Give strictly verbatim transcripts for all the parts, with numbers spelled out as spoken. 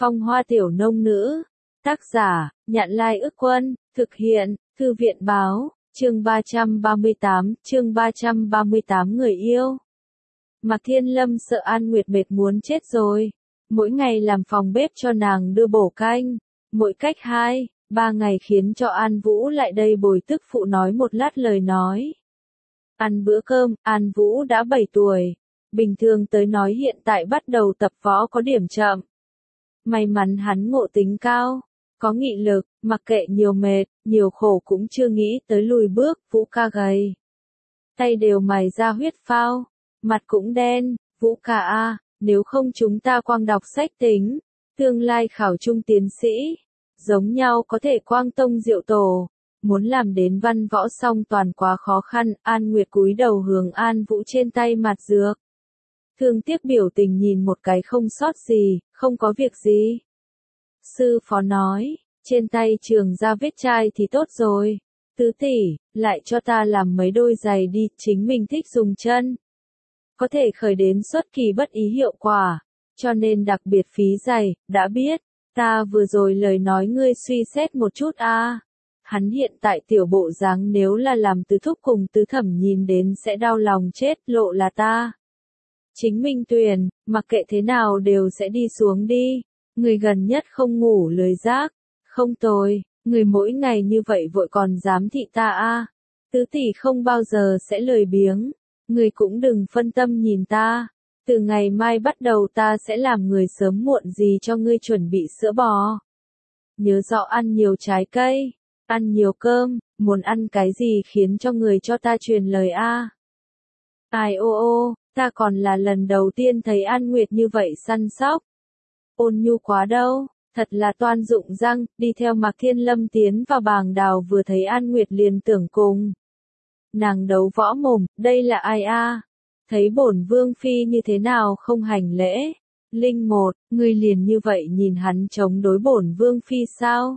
Phong hoa tiểu nông nữ. Tác giả, Nhạn Lai Ức Quân, thực hiện, Thư viện Báo, chương ba trăm ba mươi tám, chương ba trăm ba mươi tám người yêu. Mạc Thiên Lâm sợ An Nguyệt mệt muốn chết rồi. Mỗi ngày làm phòng bếp cho nàng đưa bổ canh. Mỗi cách hai, ba ngày khiến cho An Vũ lại đây bồi tức phụ nói một lát lời nói. Ăn bữa cơm, An Vũ đã bảy tuổi. Bình thường tới nói hiện tại bắt đầu tập võ có điểm chậm. May mắn hắn ngộ tính cao, có nghị lực, mặc kệ nhiều mệt, nhiều khổ cũng chưa nghĩ tới lùi bước. Vũ ca gầy, tay đều mài ra huyết phao, mặt cũng đen. Vũ ca a, nếu không chúng ta quang đọc sách tính, tương lai khảo trung tiến sĩ, giống nhau có thể quang tông diệu tổ. Muốn làm đến văn võ song toàn quá khó khăn. An Nguyệt cúi đầu hướng An Vũ trên tay mặt dược. Thương tiếc biểu tình nhìn một cái không sót gì, không có việc gì. Sư phó nói, trên tay trường ra vết chai thì tốt rồi. Tứ tỷ, lại cho ta làm mấy đôi giày đi, chính mình thích dùng chân. Có thể khởi đến xuất kỳ bất ý hiệu quả, cho nên đặc biệt phí giày, đã biết. Ta vừa rồi lời nói ngươi suy xét một chút a. À. Hắn hiện tại tiểu bộ dáng nếu là làm tứ thúc cùng tứ thẩm nhìn đến sẽ đau lòng chết, lộ là ta. Chính minh tuyển, mặc kệ thế nào đều sẽ đi xuống đi. Người gần nhất không ngủ lười giác. Không tồi, người mỗi ngày như vậy vội còn dám thị ta a. À. Tứ tỷ không bao giờ sẽ lười biếng. Người cũng đừng phân tâm nhìn ta. Từ ngày mai bắt đầu ta sẽ làm người sớm muộn gì cho ngươi chuẩn bị sữa bò. Nhớ rõ ăn nhiều trái cây, ăn nhiều cơm, muốn ăn cái gì khiến cho người cho ta truyền lời a. À. Ai ô ô, ta còn là lần đầu tiên thấy An Nguyệt như vậy săn sóc. Ôn nhu quá đâu, thật là toan dụng răng. Đi theo Mạc Thiên Lâm tiến vào bàng đào vừa thấy An Nguyệt liền tưởng cùng nàng đấu võ mồm, đây là ai a? À? Thấy bổn vương phi như thế nào không hành lễ. Linh một, ngươi liền như vậy nhìn hắn chống đối bổn vương phi sao?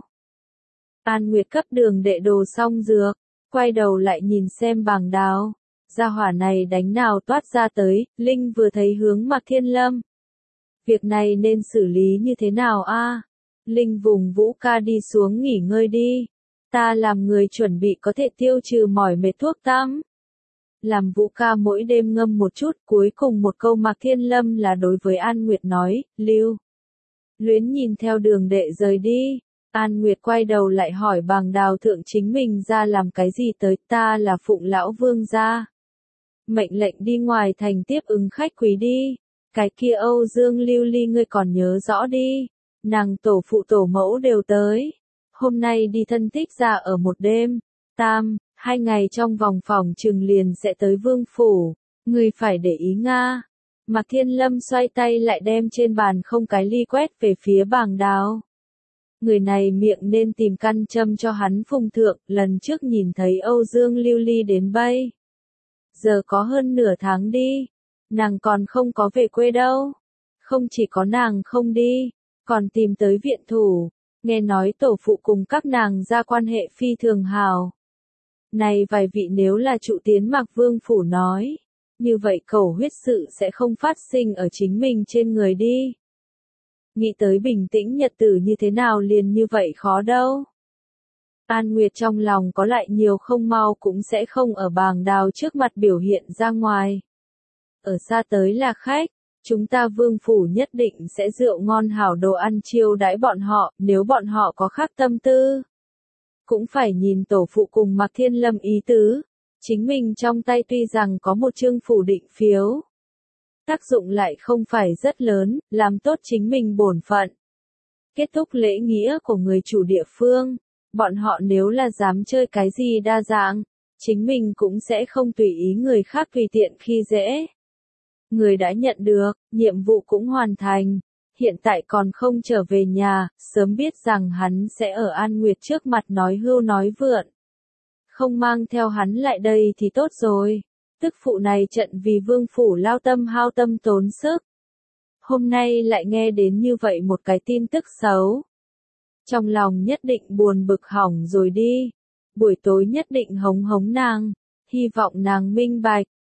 An Nguyệt cấp đường đệ đồ xong dược, quay đầu lại nhìn xem bàng đào. Gia hỏa này đánh nào toát ra tới. Linh vừa thấy hướng Mạc Thiên Lâm. Việc này nên xử lý như thế nào a? À? Linh vùng Vũ ca đi xuống nghỉ ngơi đi. Ta làm người chuẩn bị có thể tiêu trừ mỏi mệt thuốc tắm. Làm Vũ ca mỗi đêm ngâm một chút. Cuối cùng một câu Mạc Thiên Lâm là đối với An Nguyệt nói. Lưu luyến nhìn theo đường đệ rời đi. An Nguyệt quay đầu lại hỏi bàng đào thượng chính mình ra làm cái gì tới. Ta là phụng lão vương gia. Mệnh lệnh đi ngoài thành tiếp ứng khách quý đi. Cái kia Âu Dương Lưu Ly ngươi còn nhớ rõ đi. Nàng tổ phụ tổ mẫu đều tới. Hôm nay đi thân thích ra ở một đêm. Tam, hai ngày trong vòng phòng trừng liền sẽ tới vương phủ. Ngươi phải để ý nga. Mạc Thiên Lâm xoay tay lại đem trên bàn không cái ly quét về phía bàng đào. Người này miệng nên tìm căn châm cho hắn phung thượng. Lần trước nhìn thấy Âu Dương Lưu Ly đến bây giờ có hơn nửa tháng đi. Nàng còn không có về quê đâu. Không chỉ có nàng không đi, còn tìm tới viện thủ. Nghe nói tổ phụ cùng các nàng ra quan hệ phi thường hào. Này vài vị nếu là trụ tiến Mạc Vương phủ nói, như vậy cầu huyết sự sẽ không phát sinh ở chính mình trên người đi. Nghĩ tới bình tĩnh nhật tử như thế nào liền như vậy khó đâu. An Nguyệt trong lòng có lại nhiều không mau cũng sẽ không ở bàng đào trước mặt biểu hiện ra ngoài. Ở xa tới là khách, chúng ta vương phủ nhất định sẽ rượu ngon hảo đồ ăn chiêu đãi bọn họ. Nếu bọn họ có khác tâm tư, cũng phải nhìn tổ phụ cùng Mạc Thiên Lâm ý tứ. Chính mình trong tay tuy rằng có một chương phủ định phiếu, tác dụng lại không phải rất lớn, làm tốt chính mình bổn phận. Kết thúc lễ nghĩa của người chủ địa phương, bọn họ nếu là dám chơi cái gì đa dạng, chính mình cũng sẽ không tùy ý người khác tùy tiện khi dễ. Người đã nhận được, nhiệm vụ cũng hoàn thành, hiện tại còn không trở về nhà, sớm biết rằng hắn sẽ ở An Nguyệt trước mặt nói hưu nói vượn. Không mang theo hắn lại đây thì tốt rồi, tức phụ này trận vì vương phủ lao tâm hao tâm tốn sức. Hôm nay lại nghe đến như vậy một cái tin tức xấu. Trong lòng nhất định buồn bực hỏng rồi đi, buổi tối nhất định hống hống nàng, hy vọng nàng minh bạch.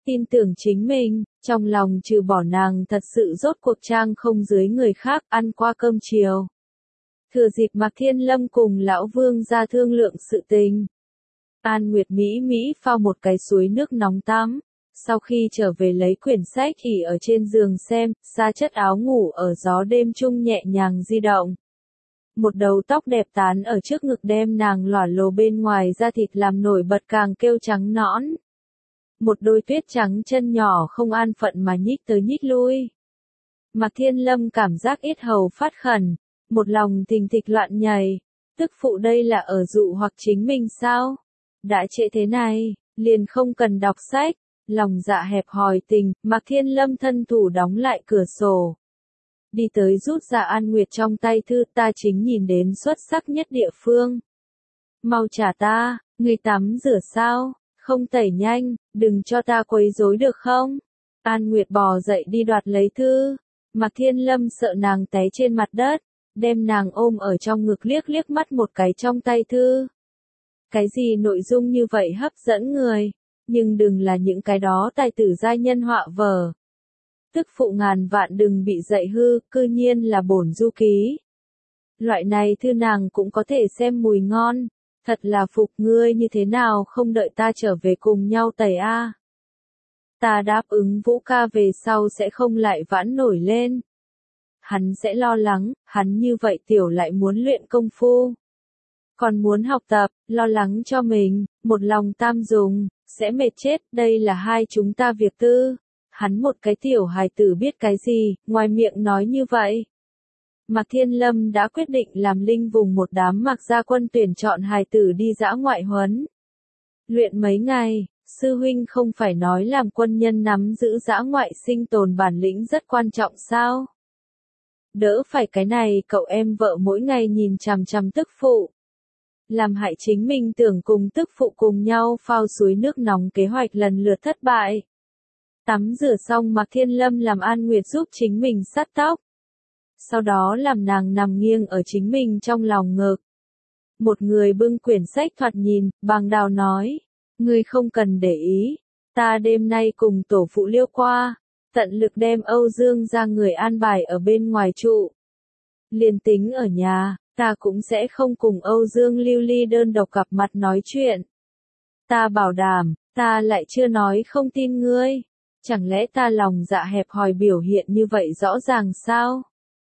tin tưởng chính mình, trong lòng trừ bỏ nàng thật sự rốt cuộc trang không dưới người khác, ăn qua cơm chiều. Thừa dịp Mạc Thiên Lâm cùng lão vương ra thương lượng sự tình. An Nguyệt Mỹ Mỹ phao một cái suối nước nóng tắm. Sau khi trở về lấy quyển sách thì ở trên giường xem, xa chất áo ngủ ở gió đêm trung nhẹ nhàng di động. Một đầu tóc đẹp tán ở trước ngực đem nàng lỏa lồ bên ngoài da thịt làm nổi bật càng kêu trắng nõn. Một đôi tuyết trắng chân nhỏ không an phận mà nhích tới nhích lui. Mạc Thiên Lâm cảm giác yết hầu phát khẩn, một lòng thình thịch loạn nhảy. Tức phụ đây là ở dụ hoặc chính mình sao? Đã trễ thế này, liền không cần đọc sách. Lòng dạ hẹp hòi tình, Mạc Thiên Lâm thân thủ đóng lại cửa sổ. Đi tới rút ra An Nguyệt trong tay thư, ta chính nhìn đến xuất sắc nhất địa phương. Mau trả ta, người tắm rửa sao, không tẩy nhanh, đừng cho ta quấy rối được không? An Nguyệt bò dậy đi đoạt lấy thư. Mạc Thiên Lâm sợ nàng té trên mặt đất, đem nàng ôm ở trong ngực liếc liếc mắt một cái trong tay thư. Cái gì nội dung như vậy hấp dẫn người? Nhưng đừng là những cái đó tài tử giai nhân họa vở. Tức phụ ngàn vạn đừng bị dạy hư, cư nhiên là bổn du ký. Loại này thư nàng cũng có thể xem mùi ngon, thật là phục ngươi như thế nào không đợi ta trở về cùng nhau tẩy a. Ta đáp ứng Vũ ca về sau sẽ không lại vãn nổi lên. Hắn sẽ lo lắng, hắn như vậy tiểu lại muốn luyện công phu. Còn muốn học tập, lo lắng cho mình, một lòng tam dùng. Sẽ mệt chết, đây là hai chúng ta việc tư. Hắn một cái tiểu hài tử biết cái gì, ngoài miệng nói như vậy. Mạc Thiên Lâm đã quyết định làm linh vùng một đám Mạc gia quân tuyển chọn hài tử đi dã ngoại huấn. Luyện mấy ngày, sư huynh không phải nói làm quân nhân nắm giữ dã ngoại sinh tồn bản lĩnh rất quan trọng sao? Đỡ phải cái này cậu em vợ mỗi ngày nhìn chằm chằm tức phụ. Làm hại chính mình tưởng cùng tức phụ cùng nhau phao suối nước nóng kế hoạch lần lượt thất bại. Tắm rửa xong Mạc Thiên Lâm làm An Nguyệt giúp chính mình sắt tóc. Sau đó làm nàng nằm nghiêng ở chính mình trong lòng ngực. Một người bưng quyển sách thoạt nhìn, Bàng Đào nói, ngươi không cần để ý, ta đêm nay cùng tổ phụ Liêu qua, tận lực đem Âu Dương ra người an bài ở bên ngoài trụ. Liền tính ở nhà. Ta cũng sẽ không cùng Âu Dương lưu ly đơn độc gặp mặt nói chuyện. Ta bảo đảm, ta lại chưa nói không tin ngươi. Chẳng lẽ ta lòng dạ hẹp hòi biểu hiện như vậy rõ ràng sao?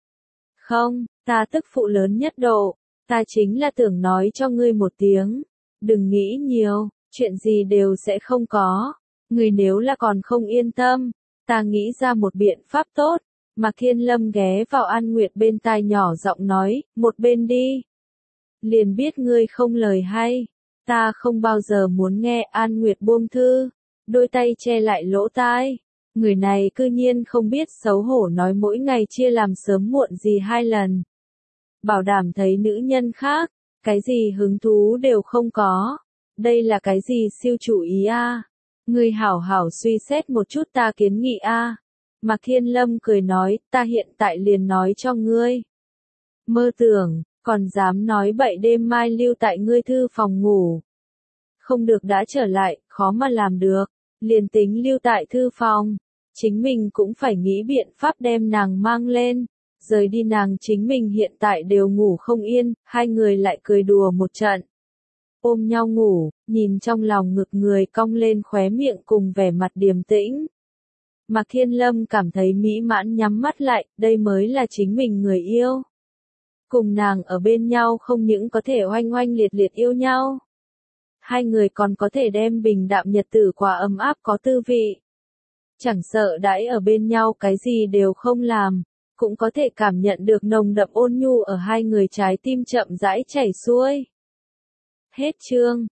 Không, ta tức phụ lớn nhất độ. Ta chính là tưởng nói cho ngươi một tiếng. Đừng nghĩ nhiều, chuyện gì đều sẽ không có. Ngươi nếu là còn không yên tâm, ta nghĩ ra một biện pháp tốt. Mạc Thiên Lâm ghé vào An Nguyệt bên tai nhỏ giọng nói, một bên đi. Liền biết ngươi không lời hay. Ta không bao giờ muốn nghe. An Nguyệt buông thư, đôi tay che lại lỗ tai. Người này cư nhiên không biết xấu hổ nói mỗi ngày chia làm sớm muộn gì hai lần. Bảo đảm thấy nữ nhân khác, cái gì hứng thú đều không có. Đây là cái gì siêu chủ ý a? À? Ngươi hảo hảo suy xét một chút ta kiến nghị a. À? Mạc Thiên Lâm cười nói, ta hiện tại liền nói cho ngươi. Mơ tưởng, còn dám nói bậy đêm mai lưu tại ngươi thư phòng ngủ. Không được đã trở lại, khó mà làm được. Liền tính lưu tại thư phòng, chính mình cũng phải nghĩ biện pháp đem nàng mang lên. Rời đi nàng chính mình hiện tại đều ngủ không yên, hai người lại cười đùa một trận. Ôm nhau ngủ, nhìn trong lòng ngực người cong lên khóe miệng cùng vẻ mặt điềm tĩnh. Mạc Thiên Lâm cảm thấy mỹ mãn nhắm mắt lại, đây mới là chính mình người yêu. Cùng nàng ở bên nhau không những có thể oanh oanh liệt liệt yêu nhau. Hai người còn có thể đem bình đạm nhật tử qua ấm áp có tư vị. Chẳng sợ đãi ở bên nhau cái gì đều không làm, cũng có thể cảm nhận được nồng đậm ôn nhu ở hai người trái tim chậm rãi chảy xuôi. Hết chương.